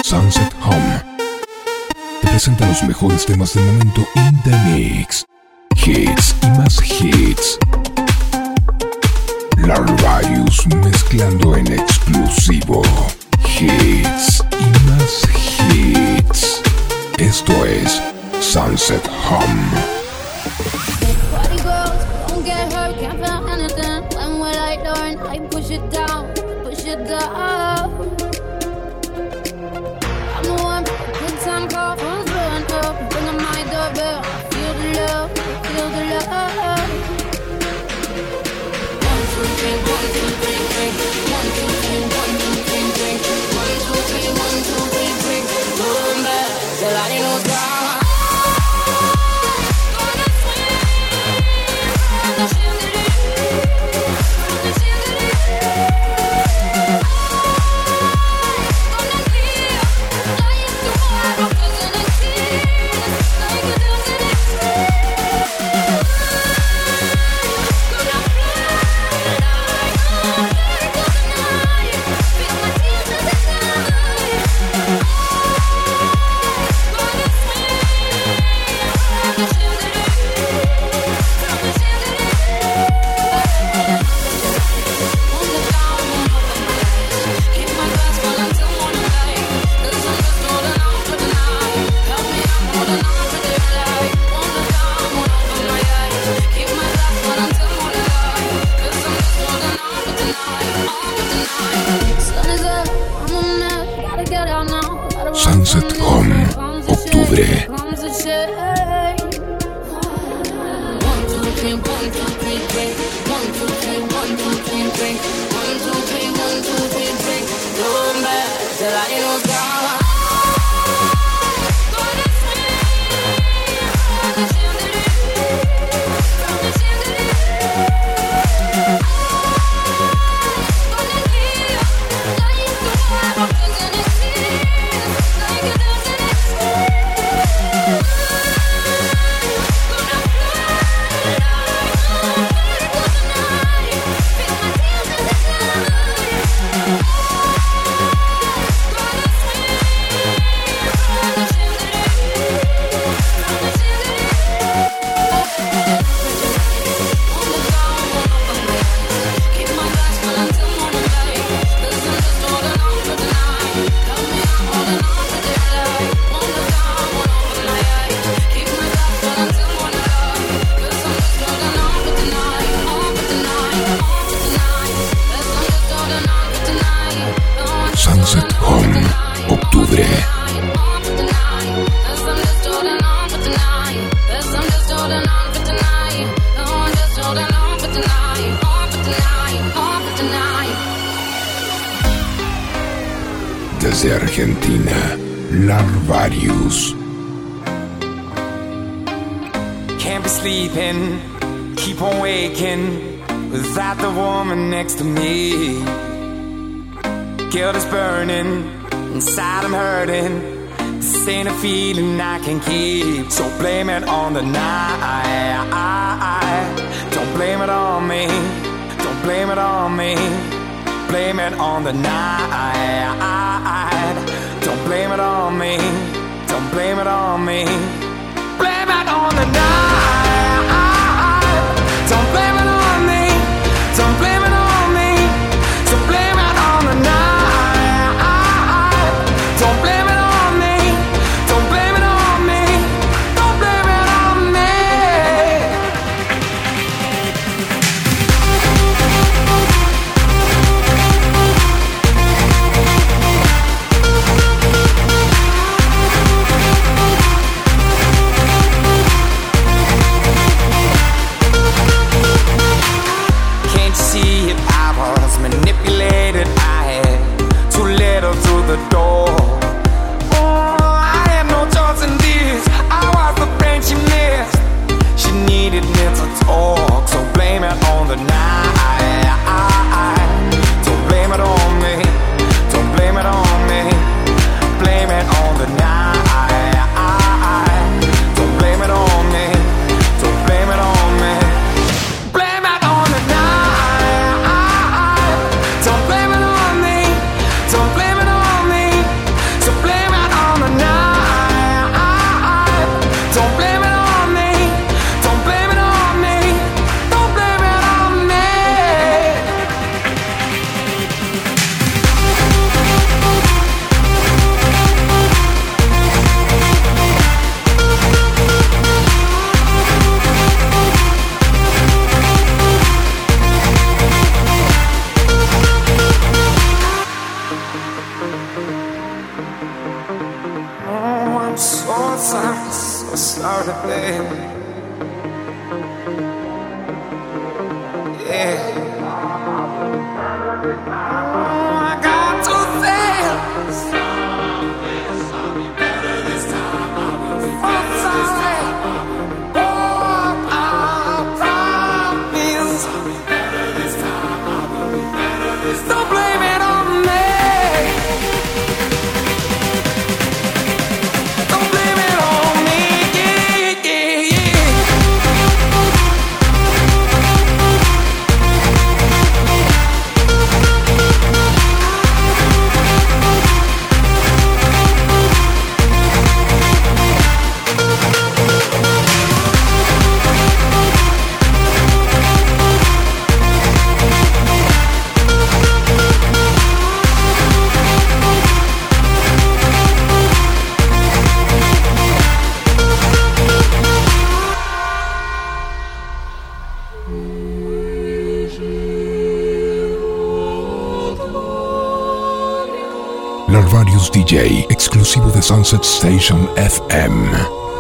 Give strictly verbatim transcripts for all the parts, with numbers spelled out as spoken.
Sunset Home te presenta los mejores temas del momento in the mix. Hits y más hits. Larvarius mezclando en exclusivo. Hits y más hits. Esto es Sunset Home. Party girls, don't get hurt, can't feel anything. When will I learn? I push it down, push it down. I'm the one, good time call, phone's blowing up. Ring on my doorbell, I feel the love, I feel the love. One, two, three, one, two, three, three. One, two, three, one, two, three, three. One, two, three, one, two, three, three. Boom, back, till I ain't no down. Sunset Home, octubre. Sunset Home, octubre. Desde Argentina, Larvarius. Can't be sleeping, keep on waking without the woman next to me. Guilt is burning, inside I'm hurting. This ain't a feeling I can keep. So blame it on the night. Don't blame it on me. Don't blame it on me. Blame it on the night. Don't blame it on me. Don't blame it on me. Blame it on the night. Don't blame it on me. Don't blame it on me. So blame it on the night. Don't blame it on me. Don't blame it on me. Don't blame it on me. Can't you see it? I was manipulated. I had too little through the door. She missed. She needed me to talk. So blame it on the night. Don't blame it on me. Don't blame it on me. Blame it on the night. Don't blame it on me. Don't blame it on me. Blame it on the night. Don't blame it on me. Don't blame it on me. time so slowly, baby. Yeah. I got two things. Oh, sorry. Oh, I promise. Don't blame it on me. Don't blame it on me. Yeah, yeah, yeah. Larvarius D J, exclusivo de Sunset Station F M.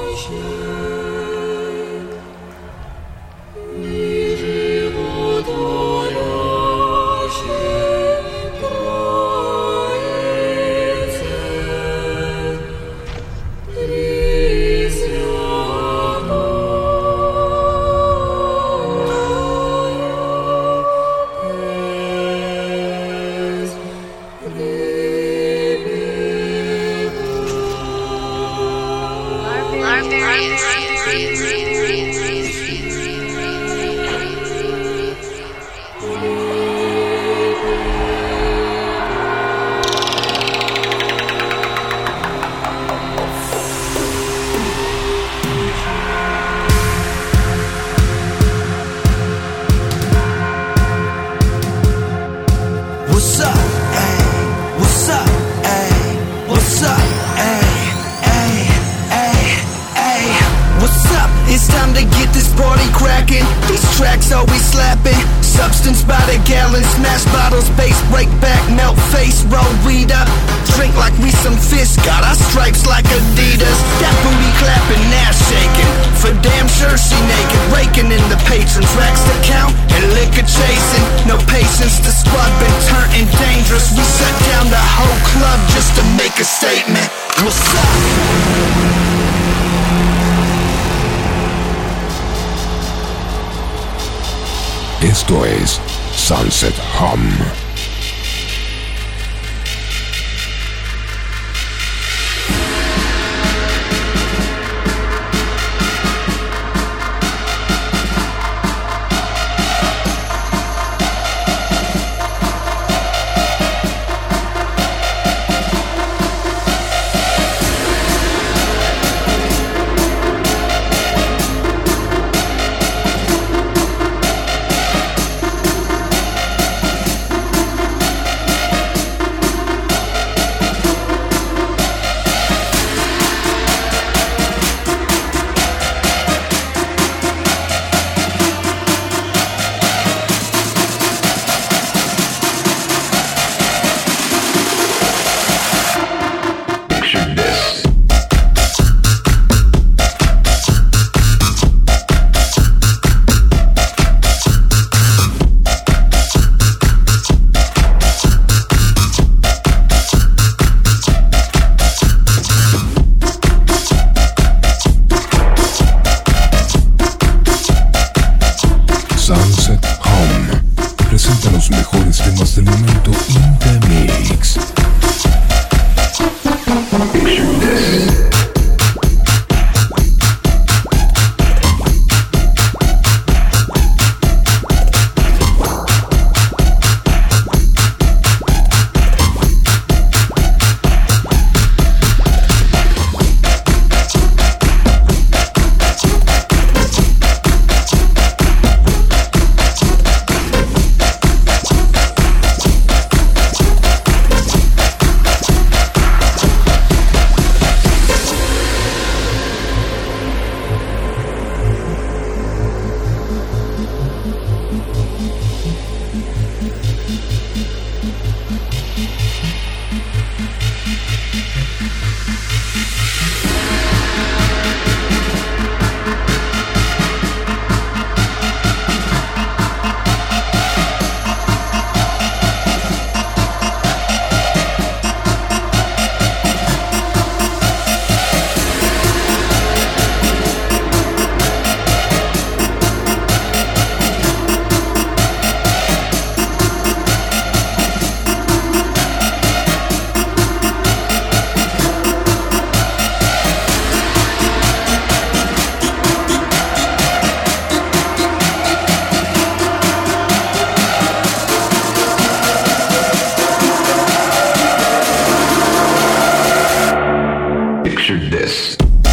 What's up, ayy? What's up, ayy? What's up, ayy? Ayy, ayy, ayy. What's up? It's time to get this party cracking. These tracks always slapping. Substance by the gallon, smash bottles, bass, break back, melt face, roll weed up. Drink like we some fish, got our stripes like Adidas. That booty clapping, ass shaking. For damn sure she naked, raking in the patrons. Racks to count and liquor chasing. No patience, the squad been turning dangerous. We shut down the whole club just to make a statement. What's up? Esto es Sunset Hum. Picture this.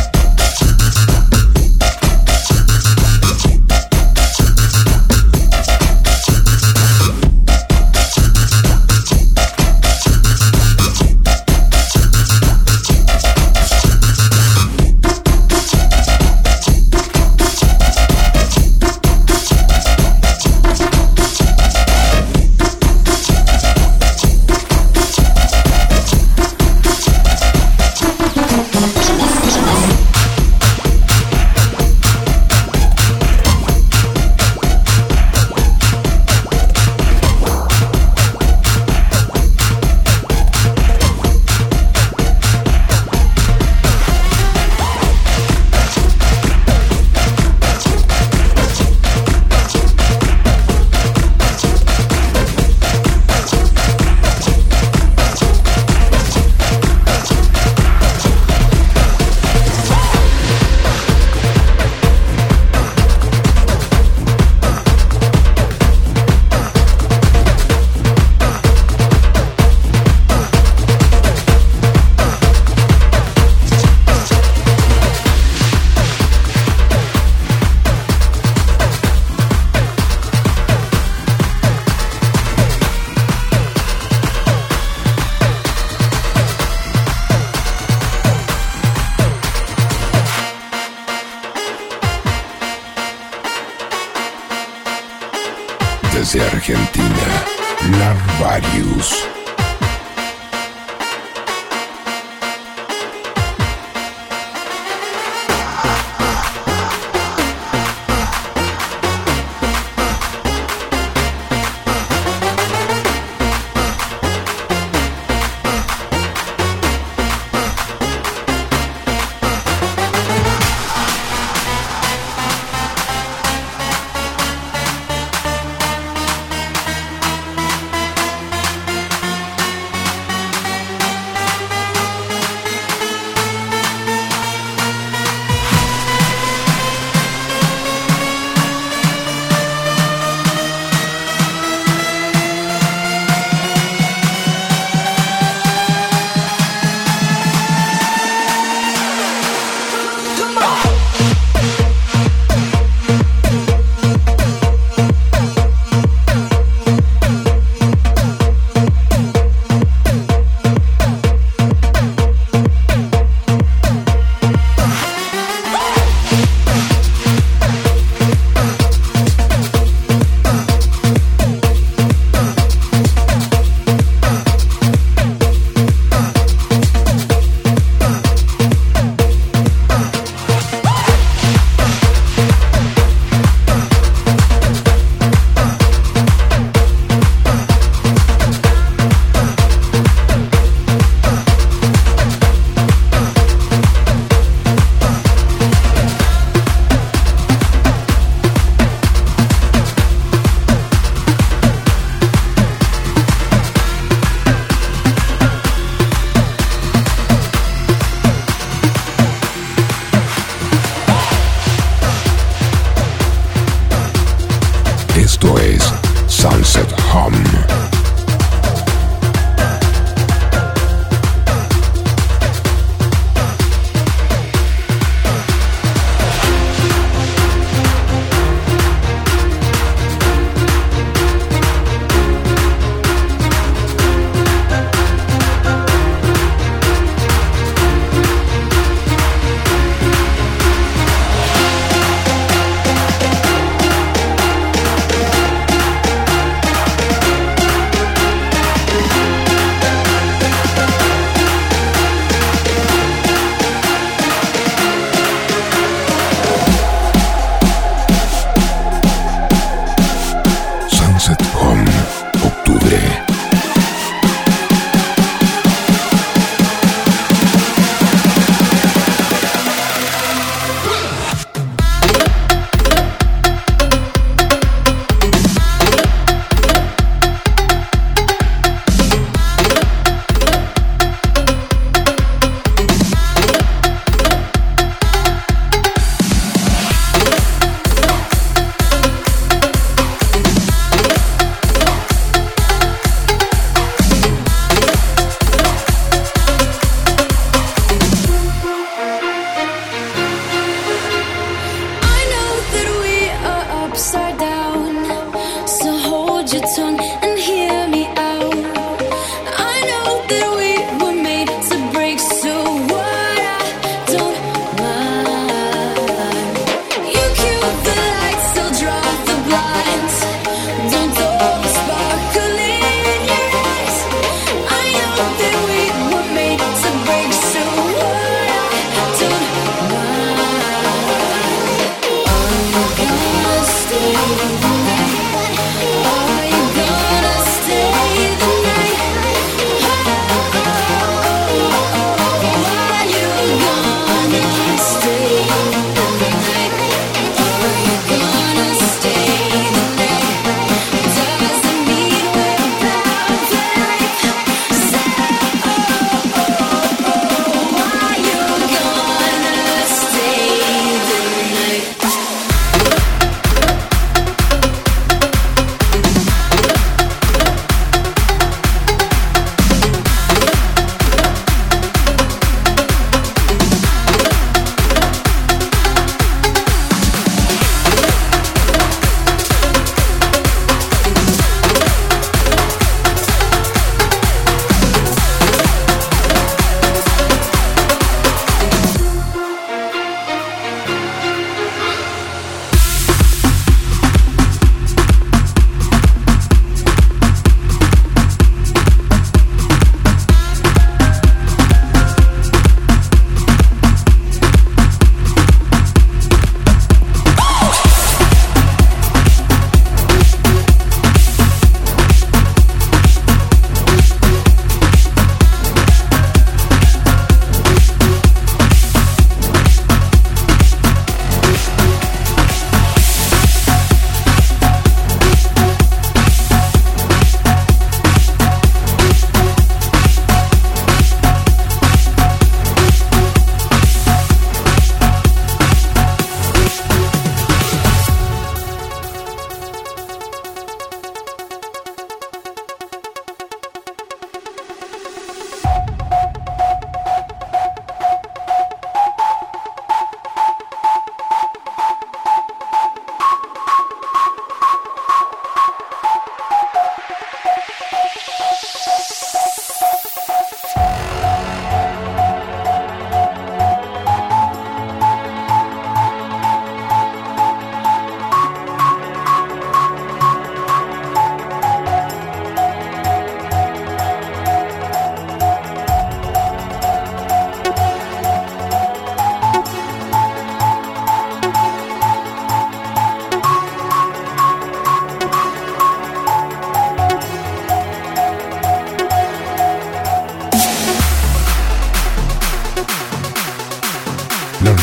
Desde Argentina, Larvarius.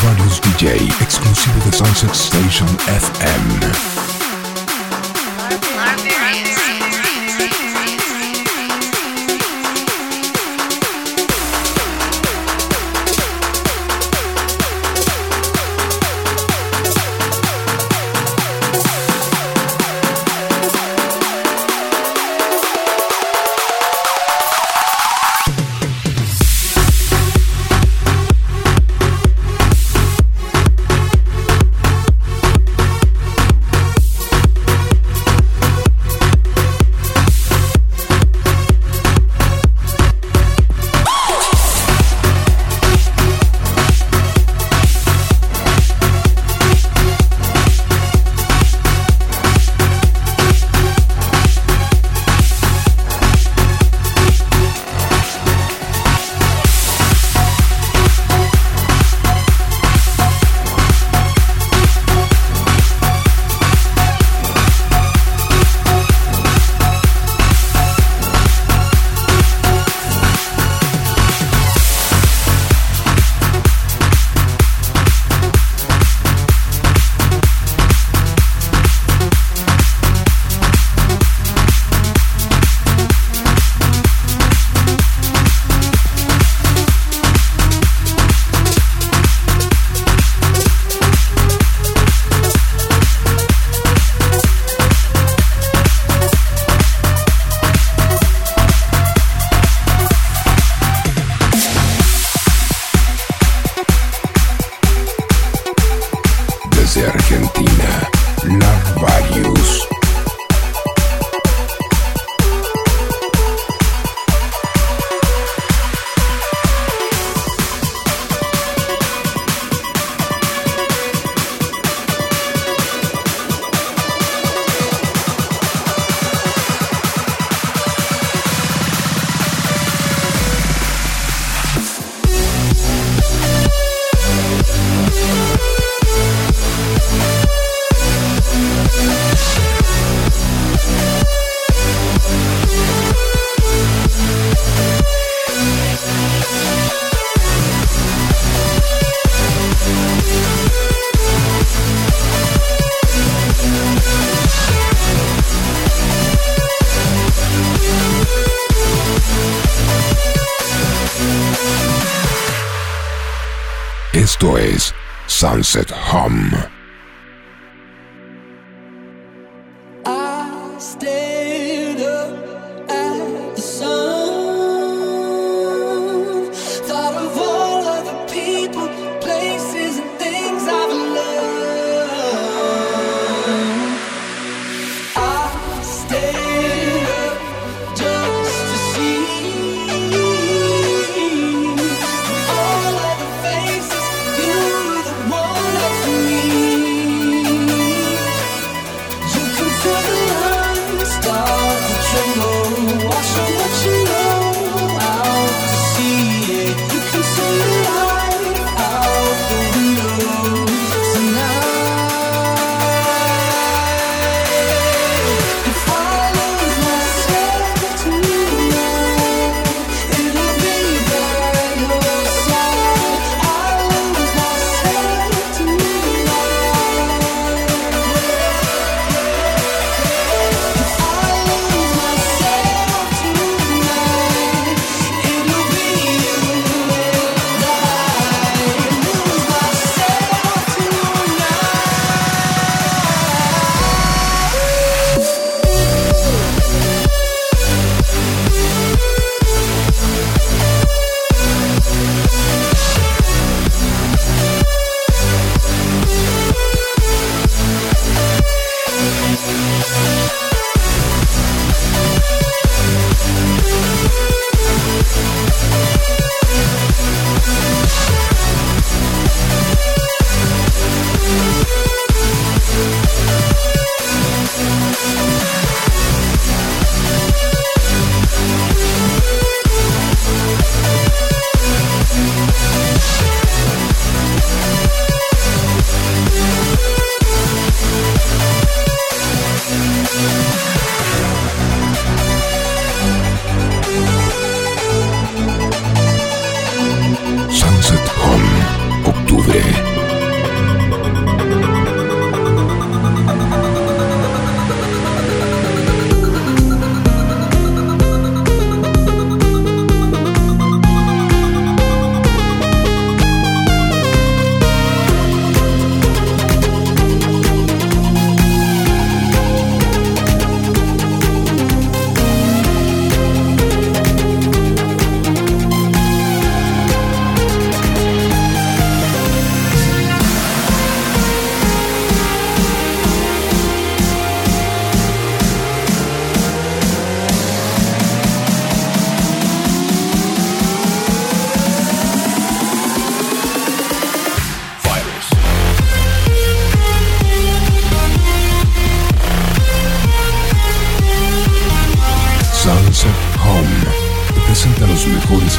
Narvarius D J, exclusivo de Sunset Station F M. Desde Argentina, Narvarius. Esto es Sunset Hum. I stayed up at the sun, thought of all of the people, places and things I've learned. I stayed up just to see all of the faces, you were the one next to me.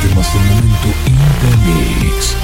temas del momento in the mix.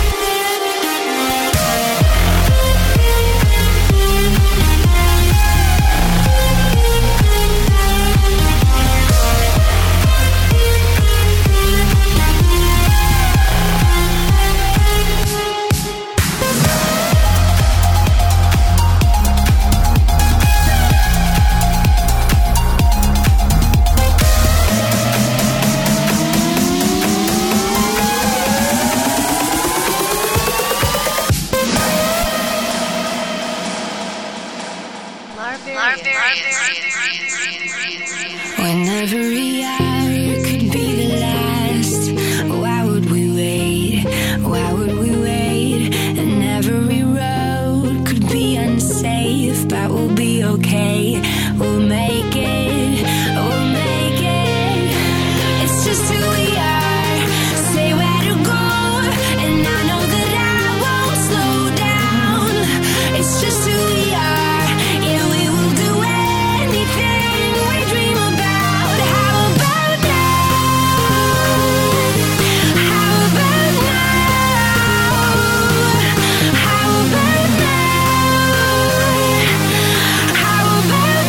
When every hour could be the last, why would we wait? Why would we wait? And every road could be unsafe, but we'll be okay. We'll make it. We'll make it. It's just who we are. Say where to go, and I know that I won't slow down. It's just who we are. Yeah, we will do anything we dream about. How about now? How about now? How about now? How about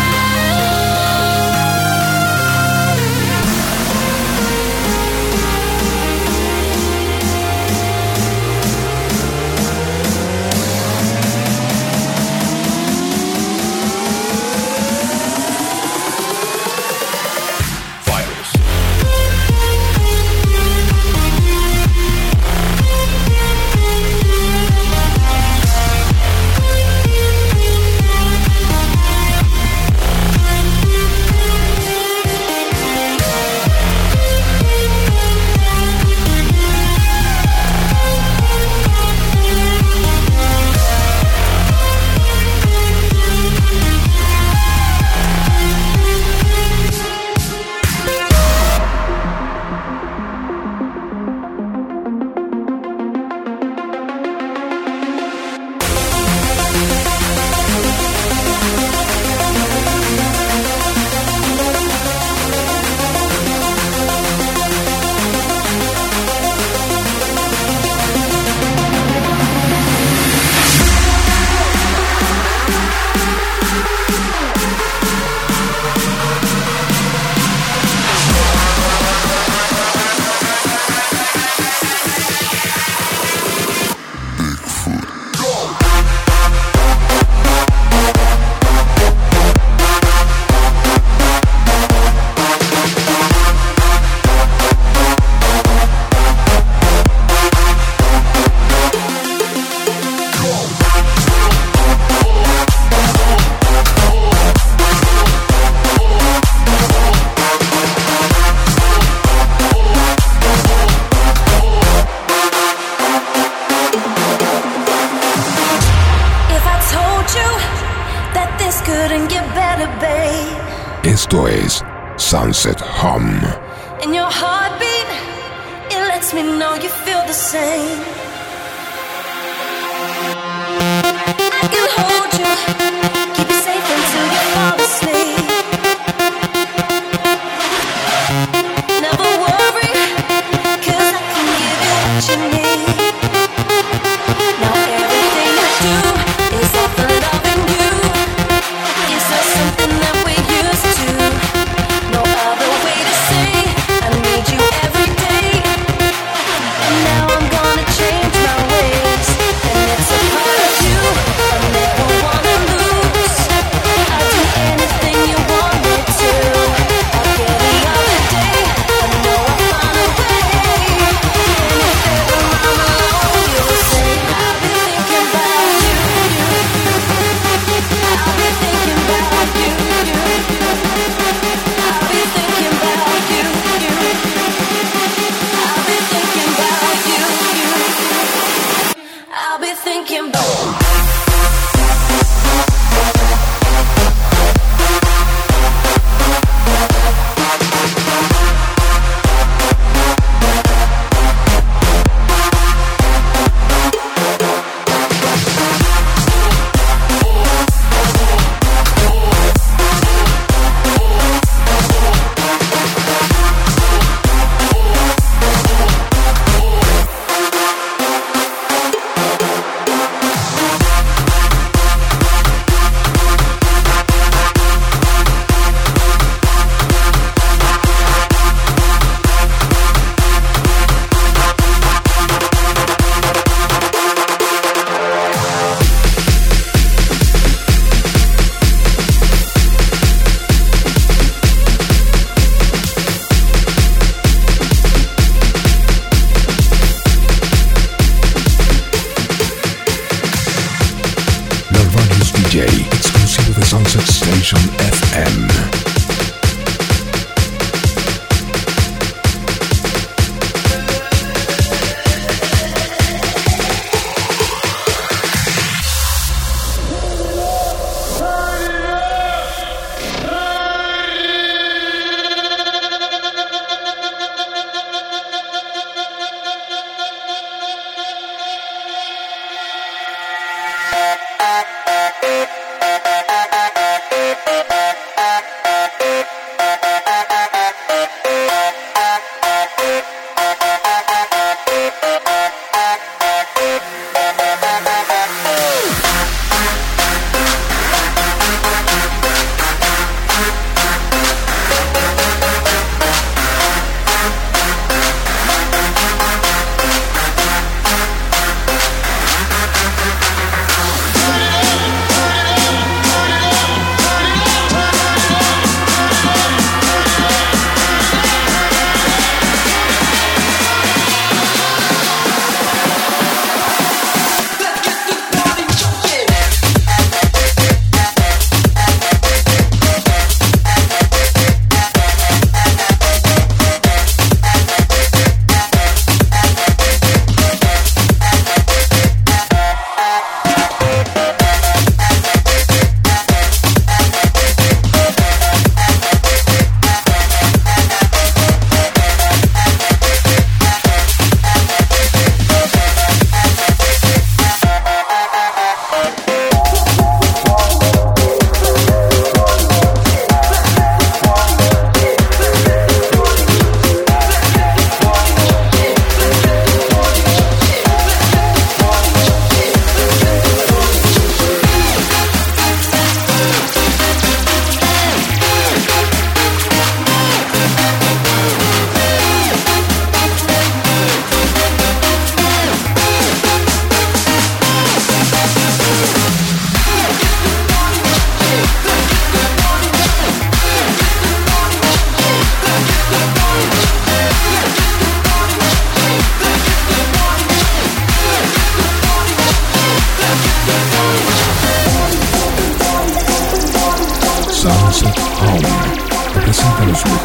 Esto es Sunset Hum. in your heartbeat? It lets me know you feel the same. I can hold you, keep you safe until you fall asleep. Never worry, 'cause I can give you what you need. Now everything I do is all for loving you. Is there something that we're used to? No other way to say I need you every day. And now I'm gonna change my ways, and it's a part of you I never want.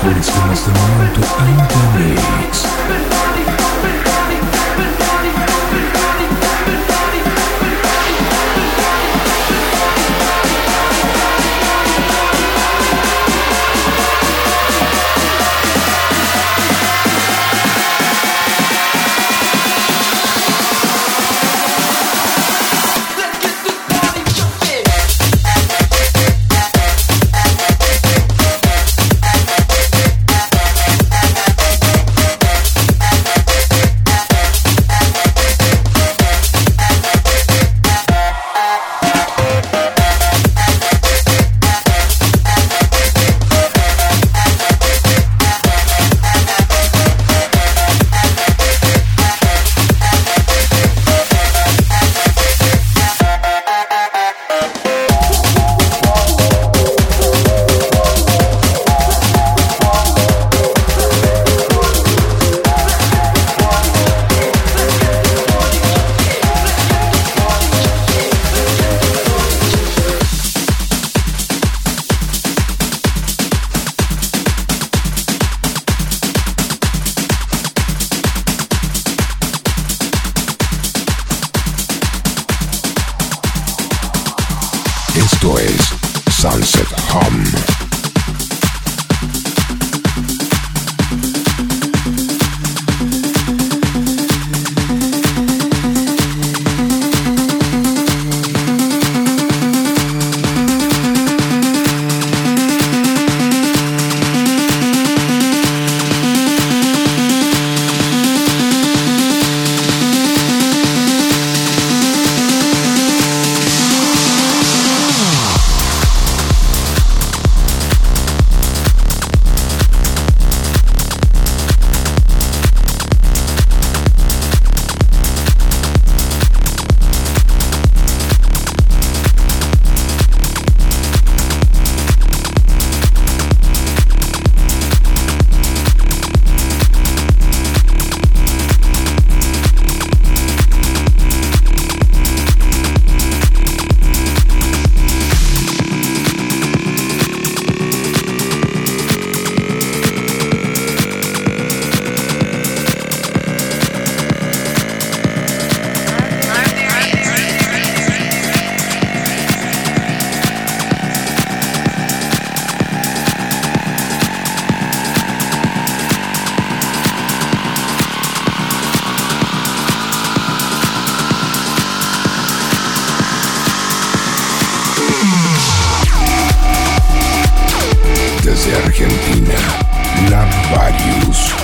mejores temas del momento in the mix. Esto es Sunset Hum. Desde Argentina, Larvarius.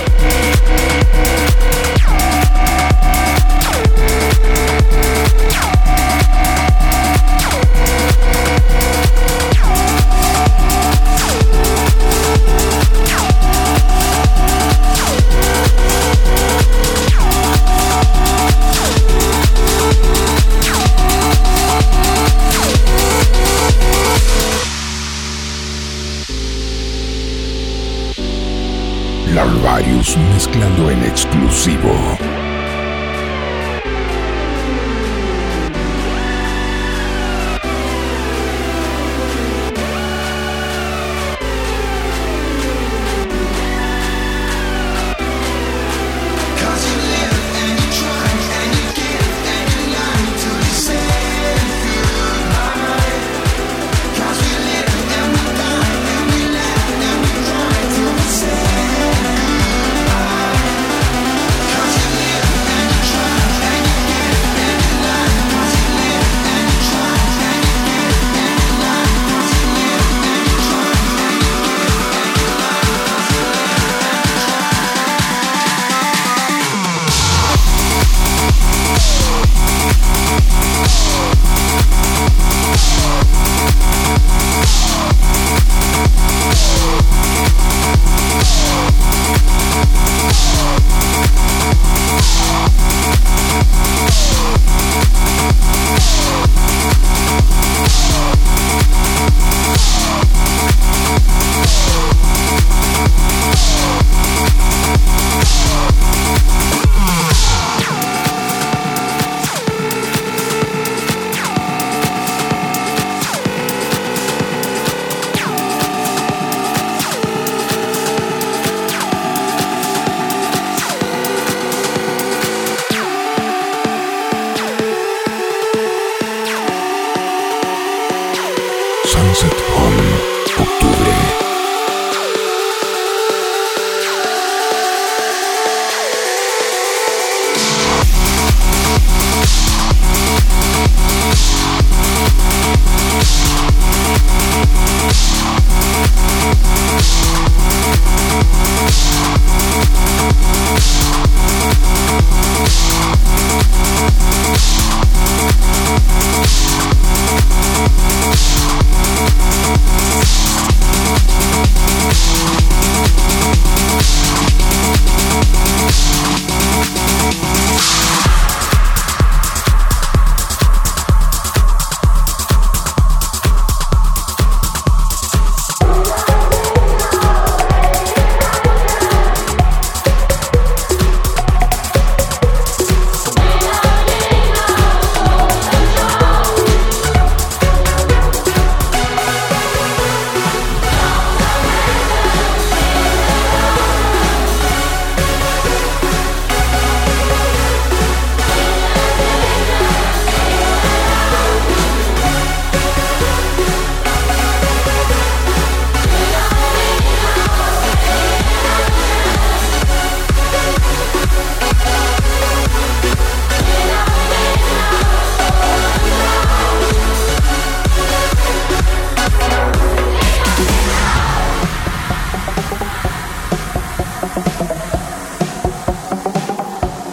Larvarius mezclando en exclusivo. Cause we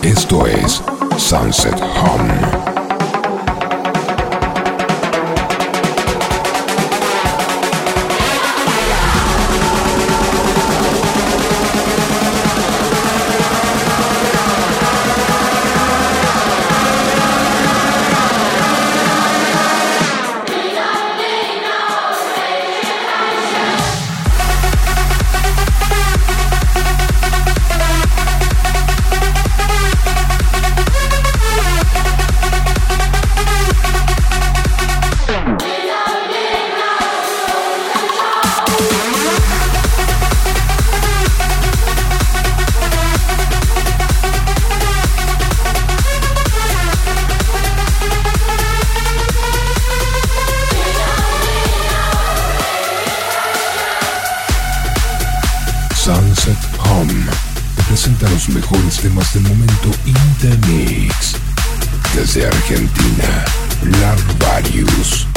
Esto es Sunset Home. Sunset Home te presenta los mejores temas del momento in the mix. Desde Argentina, Larvarius.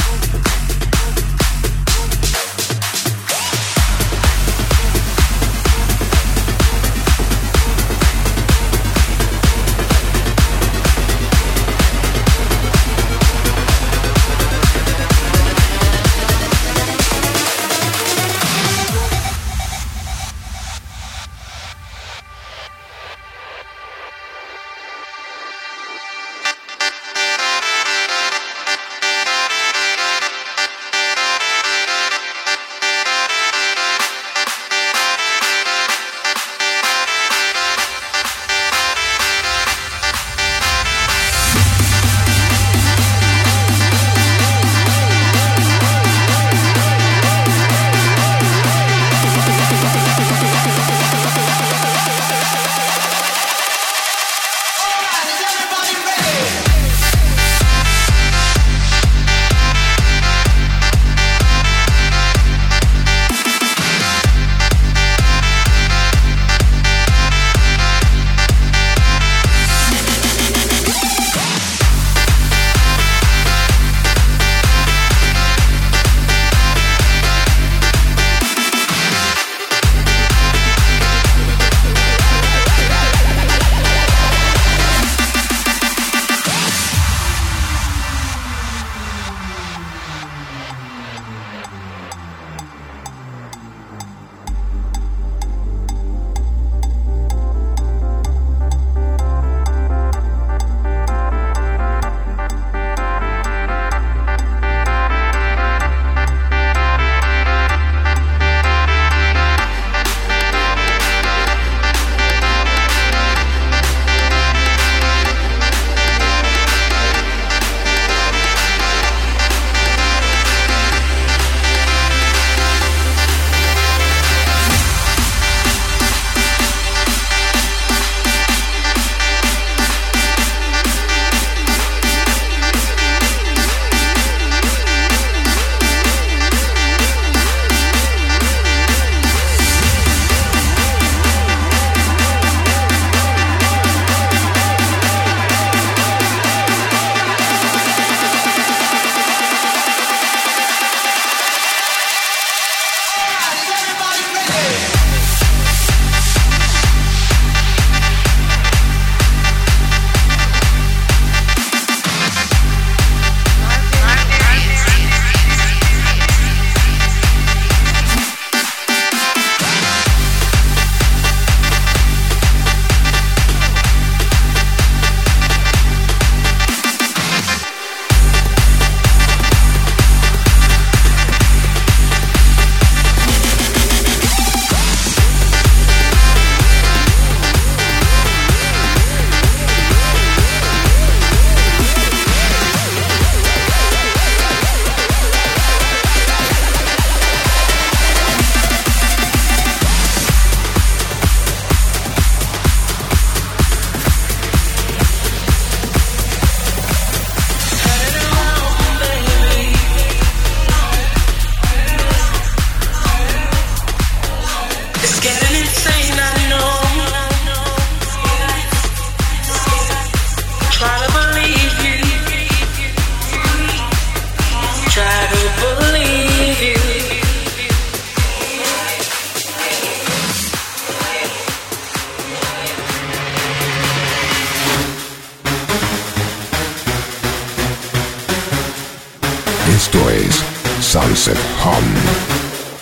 Esto es Sunset Home.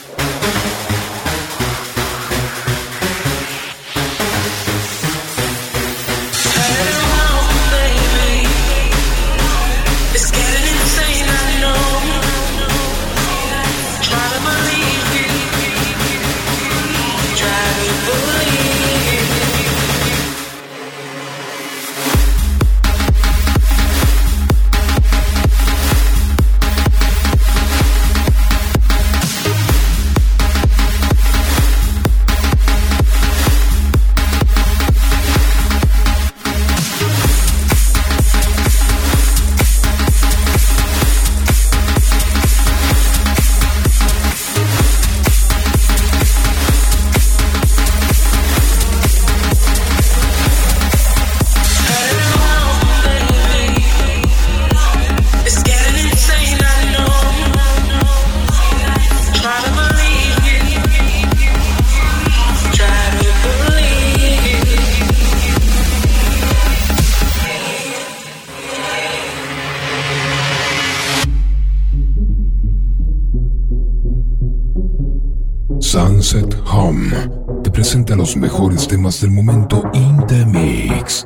Sunset Home te presenta los mejores temas del momento in the mix.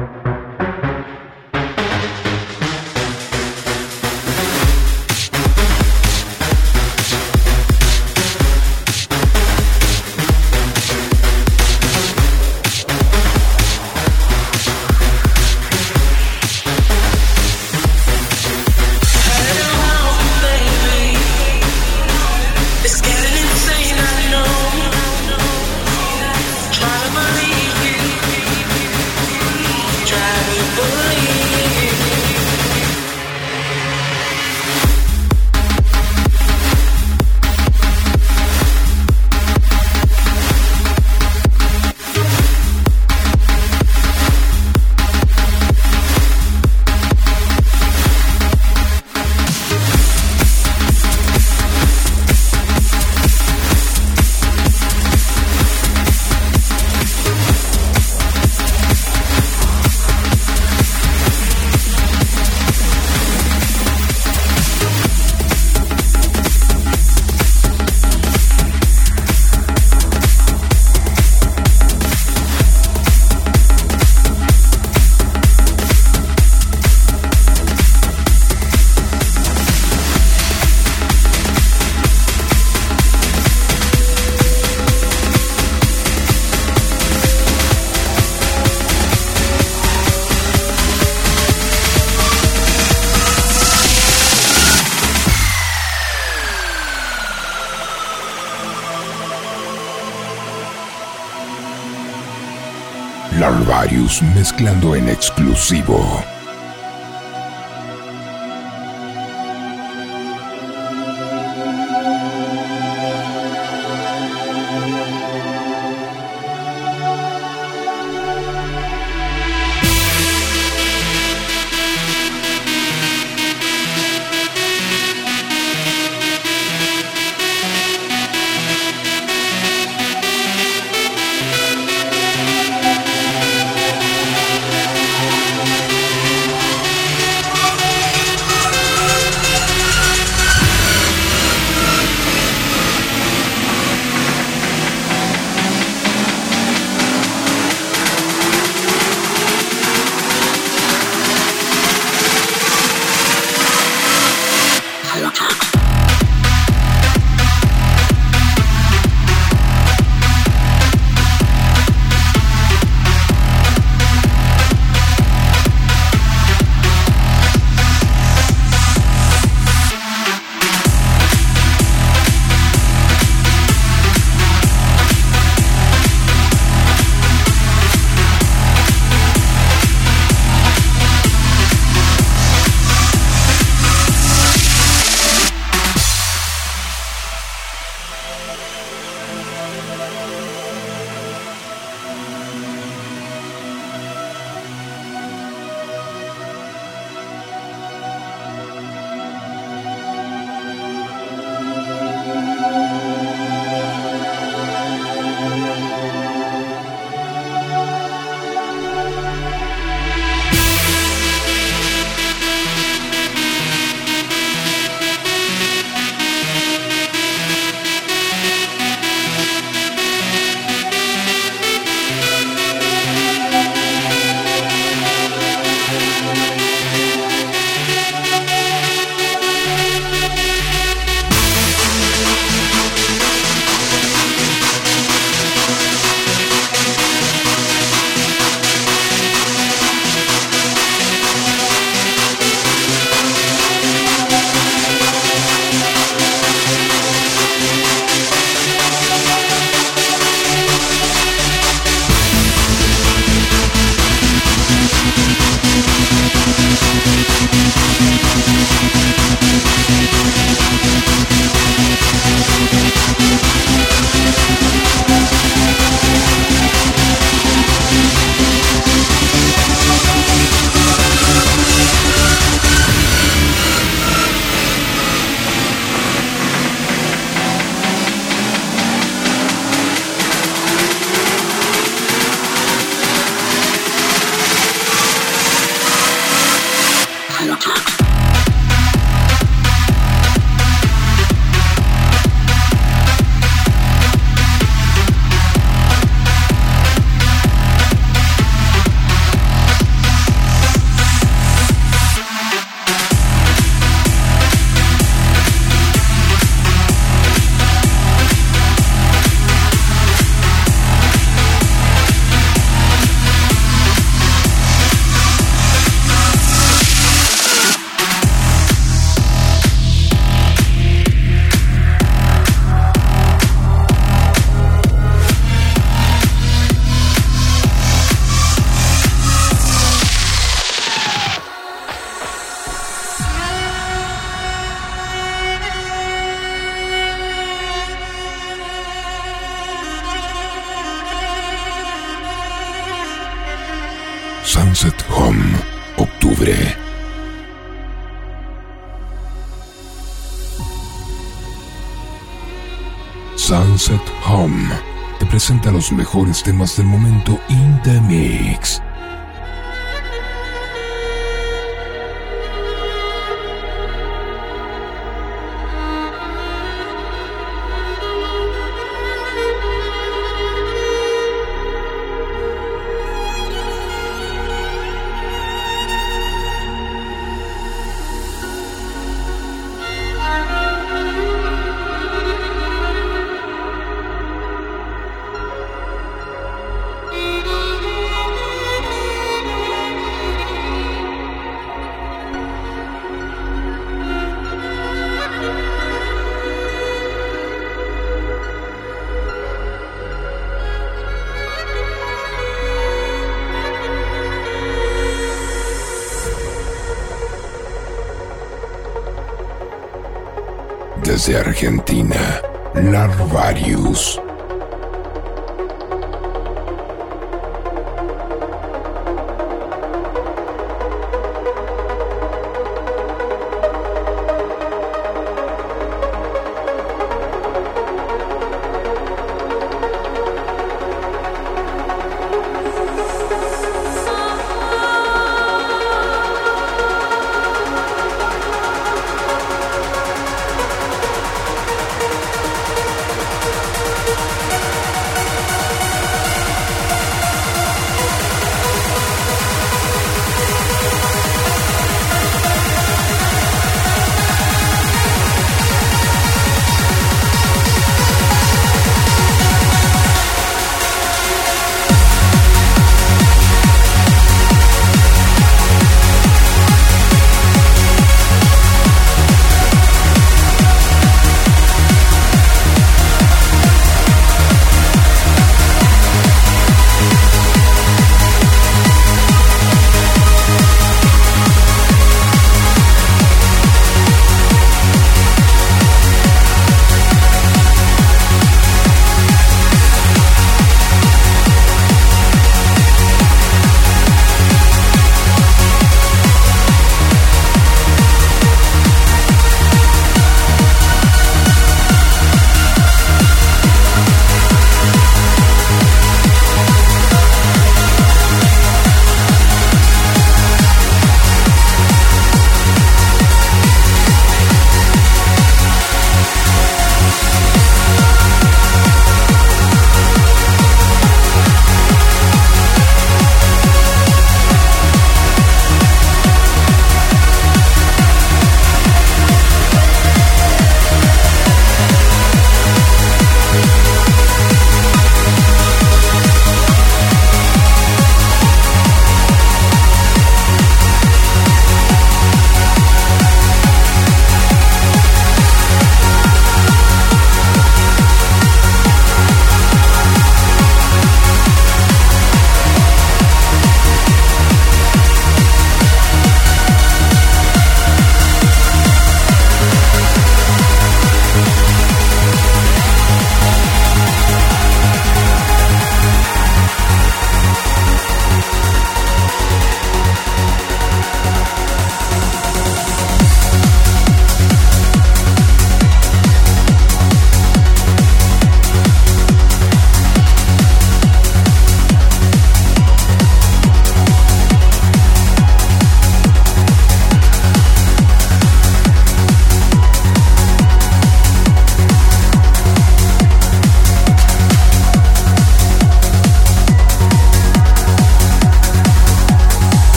Larvarius mezclando en exclusivo. We'll be right back. Sunset Home, octubre. Sunset Home te presenta los mejores temas del momento in the mix. Desde Argentina, Larvarius.